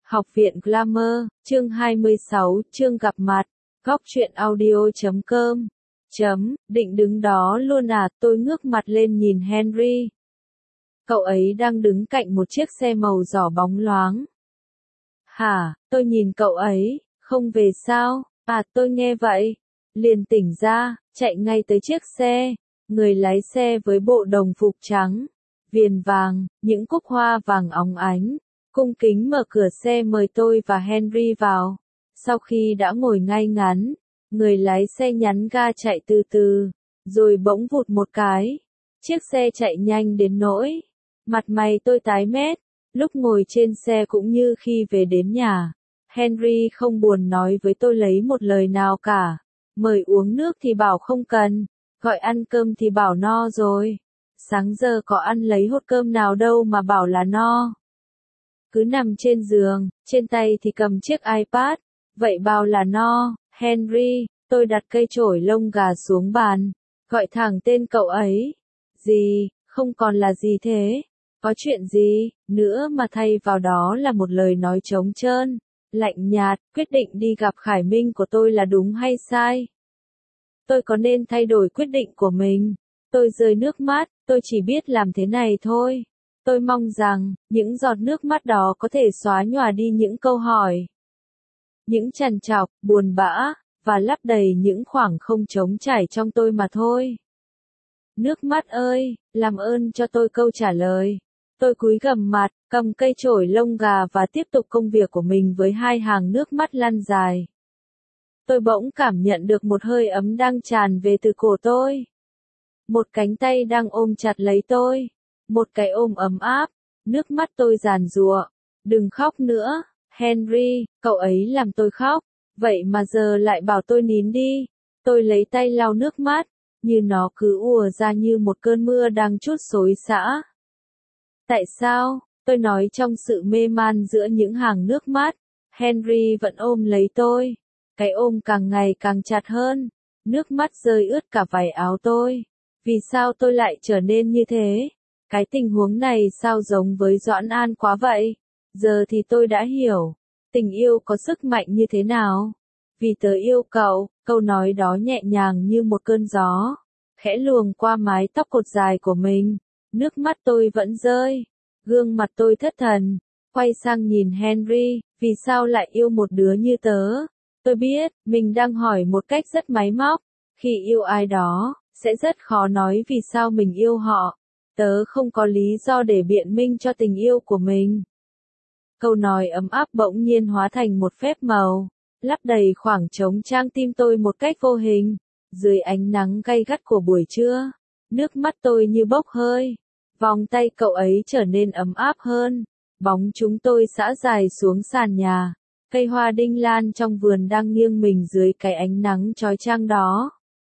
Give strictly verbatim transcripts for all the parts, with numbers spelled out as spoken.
Học viện Glamour, chương hai mươi sáu, chương gặp mặt, góc truyện audio chấm com. Chấm, định đứng đó luôn à, tôi ngước mặt lên nhìn Henry. Cậu ấy đang đứng cạnh một chiếc xe màu đỏ bóng loáng. Hả, tôi nhìn cậu ấy, không về sao, à tôi nghe vậy. Liền tỉnh ra, chạy ngay tới chiếc xe, người lái xe với bộ đồng phục trắng, viền vàng, những cúc hoa vàng óng ánh. Cung kính mở cửa xe mời tôi và Henry vào. Sau khi đã ngồi ngay ngắn, người lái xe nhấn ga chạy từ từ, rồi bỗng vụt một cái. Chiếc xe chạy nhanh đến nỗi mặt mày tôi tái mét, lúc ngồi trên xe cũng như khi về đến nhà. Henry không buồn nói với tôi lấy một lời nào cả. Mời uống nước thì bảo không cần, gọi ăn cơm thì bảo no rồi. Sáng giờ có ăn lấy hột cơm nào đâu mà bảo là no. Cứ nằm trên giường, trên tay thì cầm chiếc iPad, vậy bao là no. Henry, tôi đặt cây chổi lông gà xuống bàn, gọi thẳng tên cậu ấy. Gì, không còn là gì thế? Có chuyện gì nữa mà thay vào đó là một lời nói trống trơn, lạnh nhạt. Quyết định đi gặp Khải Minh của tôi là đúng hay sai? Tôi có nên thay đổi quyết định của mình? Tôi rơi nước mắt, tôi chỉ biết làm thế này thôi. Tôi mong rằng, những giọt nước mắt đó có thể xóa nhòa đi những câu hỏi, những trằn trọc, buồn bã, và lấp đầy những khoảng không trống trải trong tôi mà thôi. Nước mắt ơi, làm ơn cho tôi câu trả lời. Tôi cúi gằm mặt, cầm cây chổi lông gà và tiếp tục công việc của mình với hai hàng nước mắt lăn dài. Tôi bỗng cảm nhận được một hơi ấm đang tràn về từ cổ tôi. Một cánh tay đang ôm chặt lấy tôi. Một cái ôm ấm áp. Nước mắt tôi giàn giụa. Đừng khóc nữa, Henry, cậu ấy làm tôi khóc. Vậy mà giờ lại bảo tôi nín đi. Tôi lấy tay lau nước mắt, như nó cứ ùa ra như một cơn mưa đang trút xối xả. Tại sao? Tôi nói trong sự mê man giữa những hàng nước mắt. Henry vẫn ôm lấy tôi. Cái ôm càng ngày càng chặt hơn. Nước mắt rơi ướt cả váy áo tôi. Vì sao tôi lại trở nên như thế? Cái tình huống này sao giống với Doãn An quá vậy? Giờ thì tôi đã hiểu. Tình yêu có sức mạnh như thế nào? Vì tớ yêu cậu, câu nói đó nhẹ nhàng như một cơn gió, khẽ luồng qua mái tóc cột dài của mình. Nước mắt tôi vẫn rơi. Gương mặt tôi thất thần. Quay sang nhìn Henry, vì sao lại yêu một đứa như tớ? Tôi biết, mình đang hỏi một cách rất máy móc. Khi yêu ai đó, sẽ rất khó nói vì sao mình yêu họ. Tớ không có lý do để biện minh cho tình yêu của mình. Câu nói ấm áp bỗng nhiên hóa thành một phép màu, lấp đầy khoảng trống trang tim tôi một cách vô hình. Dưới ánh nắng gay gắt của buổi trưa, nước mắt tôi như bốc hơi. Vòng tay cậu ấy trở nên ấm áp hơn. Bóng chúng tôi xõa dài xuống sàn nhà. Cây hoa đinh lan trong vườn đang nghiêng mình dưới cái ánh nắng chói chang đó.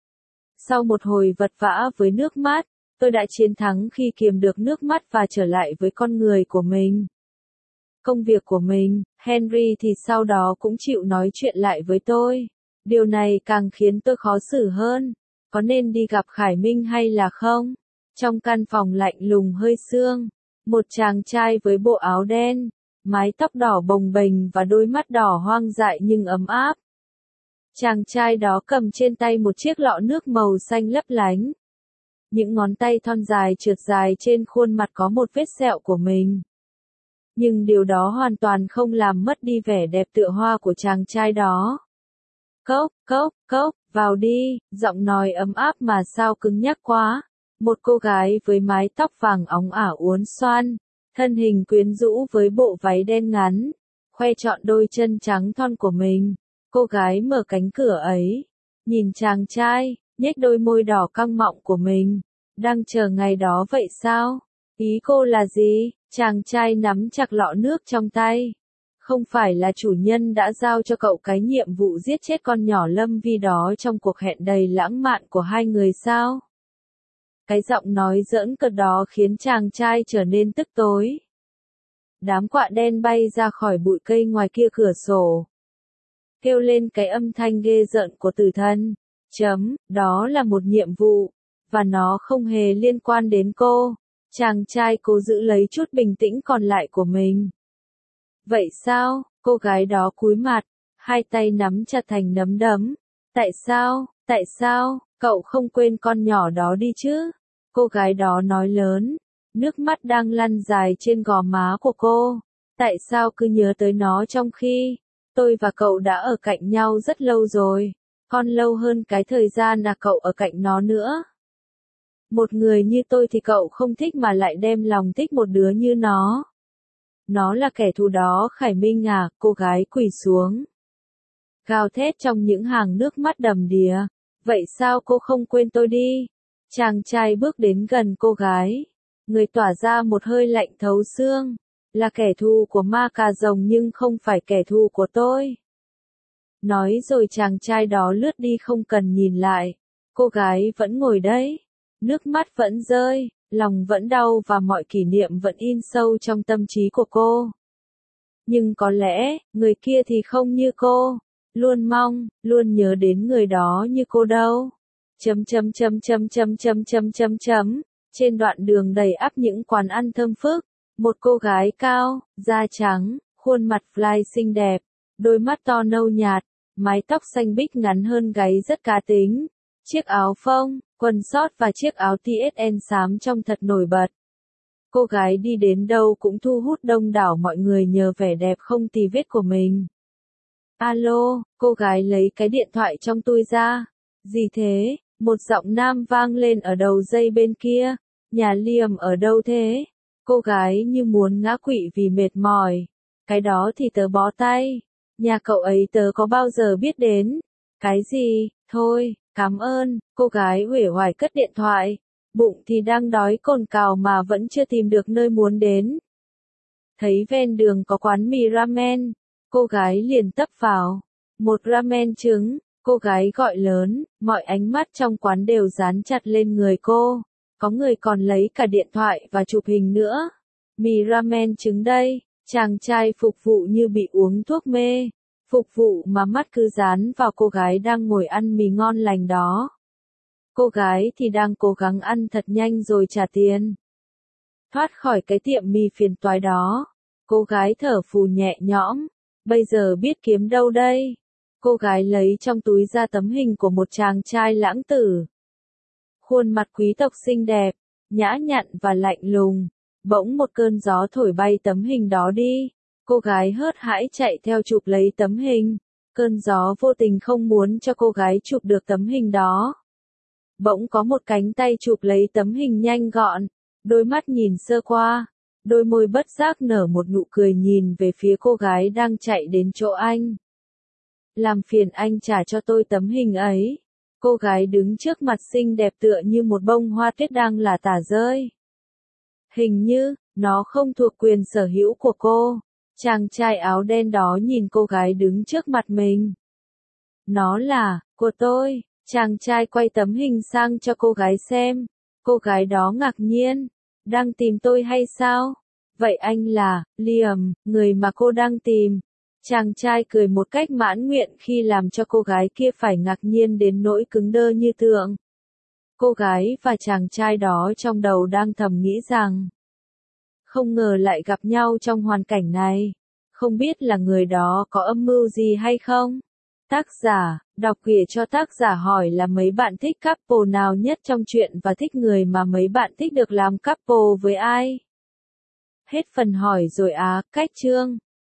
Sau một hồi vật vã với nước mắt, tôi đã chiến thắng khi kiềm được nước mắt và trở lại với con người của mình. Công việc của mình, Henry thì sau đó cũng chịu nói chuyện lại với tôi. Điều này càng khiến tôi khó xử hơn. Có nên đi gặp Khải Minh hay là không? Trong căn phòng lạnh lùng hơi sương, một chàng trai với bộ áo đen, mái tóc đỏ bồng bềnh và đôi mắt đỏ hoang dại nhưng ấm áp. Chàng trai đó cầm trên tay một chiếc lọ nước màu xanh lấp lánh. Những ngón tay thon dài trượt dài trên khuôn mặt có một vết sẹo của mình. Nhưng điều đó hoàn toàn không làm mất đi vẻ đẹp tựa hoa của chàng trai đó. Cốc, cốc, cốc, vào đi, giọng nói ấm áp mà sao cứng nhắc quá. Một cô gái với mái tóc vàng óng ả uốn xoăn, thân hình quyến rũ với bộ váy đen ngắn, khoe trọn đôi chân trắng thon của mình. Cô gái mở cánh cửa ấy, nhìn chàng trai, nhếch đôi môi đỏ căng mọng của mình. Đang chờ ngày đó vậy sao? Ý cô là gì? Chàng trai nắm chặt lọ nước trong tay. Không phải là chủ nhân đã giao cho cậu cái nhiệm vụ giết chết con nhỏ Lâm Vi đó trong cuộc hẹn đầy lãng mạn của hai người sao? Cái giọng nói giỡn cợt đó khiến chàng trai trở nên tức tối. Đám quạ đen bay ra khỏi bụi cây ngoài kia cửa sổ, kêu lên cái âm thanh ghê rợn của tử thần. Chấm, đó là một nhiệm vụ, và nó không hề liên quan đến cô. Chàng trai cố giữ lấy chút bình tĩnh còn lại của mình. Vậy sao? Cô gái đó cúi mặt, hai tay nắm chặt thành nắm đấm. Tại sao, tại sao, cậu không quên con nhỏ đó đi chứ? Cô gái đó nói lớn, nước mắt đang lăn dài trên gò má của cô. Tại sao cứ nhớ tới nó trong khi tôi và cậu đã ở cạnh nhau rất lâu rồi, còn lâu hơn cái thời gian là cậu ở cạnh nó nữa. Một người như tôi thì cậu không thích mà lại đem lòng thích một đứa như nó. Nó là kẻ thù đó Khải Minh à, cô gái quỳ xuống. Gào thét trong những hàng nước mắt đầm đìa. Vậy sao cô không quên tôi đi? Chàng trai bước đến gần cô gái. Người tỏa ra một hơi lạnh thấu xương. Là kẻ thù của ma cà rồng nhưng không phải kẻ thù của tôi. Nói rồi chàng trai đó lướt đi không cần nhìn lại. Cô gái vẫn ngồi đấy. Nước mắt vẫn rơi, lòng vẫn đau và mọi kỷ niệm vẫn in sâu trong tâm trí của cô. Nhưng có lẽ, người kia thì không như cô. Luôn mong, luôn nhớ đến người đó như cô đâu. Chấm chấm chấm chấm chấm chấm chấm chấm chấm. Trên đoạn đường đầy ắp những quán ăn thơm phức, một cô gái cao, da trắng, khuôn mặt fly xinh đẹp, đôi mắt to nâu nhạt, mái tóc xanh biếc ngắn hơn gáy rất cá tính. Chiếc áo phông, quần sót và chiếc áo tê ét en xám trông thật nổi bật. Cô gái đi đến đâu cũng thu hút đông đảo mọi người nhờ vẻ đẹp không tì vết của mình. Alo, cô gái lấy cái điện thoại trong túi ra. Gì thế? Một giọng nam vang lên ở đầu dây bên kia. Nhà Liam ở đâu thế? Cô gái như muốn ngã quỵ vì mệt mỏi. Cái đó thì tớ bó tay. Nhà cậu ấy tớ có bao giờ biết đến. Cái gì? Thôi, cảm ơn. Cô gái uể oải cất điện thoại. Bụng thì đang đói cồn cào mà vẫn chưa tìm được nơi muốn đến. Thấy ven đường có quán mì ramen. Cô gái liền tấp vào. Một ramen trứng. Cô gái gọi lớn. Mọi ánh mắt trong quán đều dán chặt lên người cô. Có người còn lấy cả điện thoại và chụp hình nữa. Mì ramen trứng đây. Chàng trai phục vụ như bị uống thuốc mê. Phục vụ mà mắt cứ dán vào cô gái đang ngồi ăn mì ngon lành đó. Cô gái thì đang cố gắng ăn thật nhanh rồi trả tiền. Thoát khỏi cái tiệm mì phiền toái đó. Cô gái thở phù nhẹ nhõm. Bây giờ biết kiếm đâu đây? Cô gái lấy trong túi ra tấm hình của một chàng trai lãng tử. Khuôn mặt quý tộc xinh đẹp, nhã nhặn và lạnh lùng. Bỗng một cơn gió thổi bay tấm hình đó đi. Cô gái hớt hãi chạy theo chụp lấy tấm hình. Cơn gió vô tình không muốn cho cô gái chụp được tấm hình đó. Bỗng có một cánh tay chụp lấy tấm hình nhanh gọn. Đôi mắt nhìn sơ qua. Đôi môi bất giác nở một nụ cười nhìn về phía cô gái đang chạy đến chỗ anh. Làm phiền anh trả cho tôi tấm hình ấy. Cô gái đứng trước mặt xinh đẹp tựa như một bông hoa tuyết đang lả tả rơi. Hình như, nó không thuộc quyền sở hữu của cô. Chàng trai áo đen đó nhìn cô gái đứng trước mặt mình. Nó là, của tôi. Chàng trai quay tấm hình sang cho cô gái xem. Cô gái đó ngạc nhiên. Đang tìm tôi hay sao? Vậy anh là, Liam, người mà cô đang tìm. Chàng trai cười một cách mãn nguyện khi làm cho cô gái kia phải ngạc nhiên đến nỗi cứng đơ như tượng. Cô gái và chàng trai đó trong đầu đang thầm nghĩ rằng, không ngờ lại gặp nhau trong hoàn cảnh này. Không biết là người đó có âm mưu gì hay không? Tác giả, đọc kể cho tác giả hỏi là mấy bạn thích couple nào nhất trong truyện và thích người mà mấy bạn thích được làm couple với ai? Hết phần hỏi rồi á, cách chương.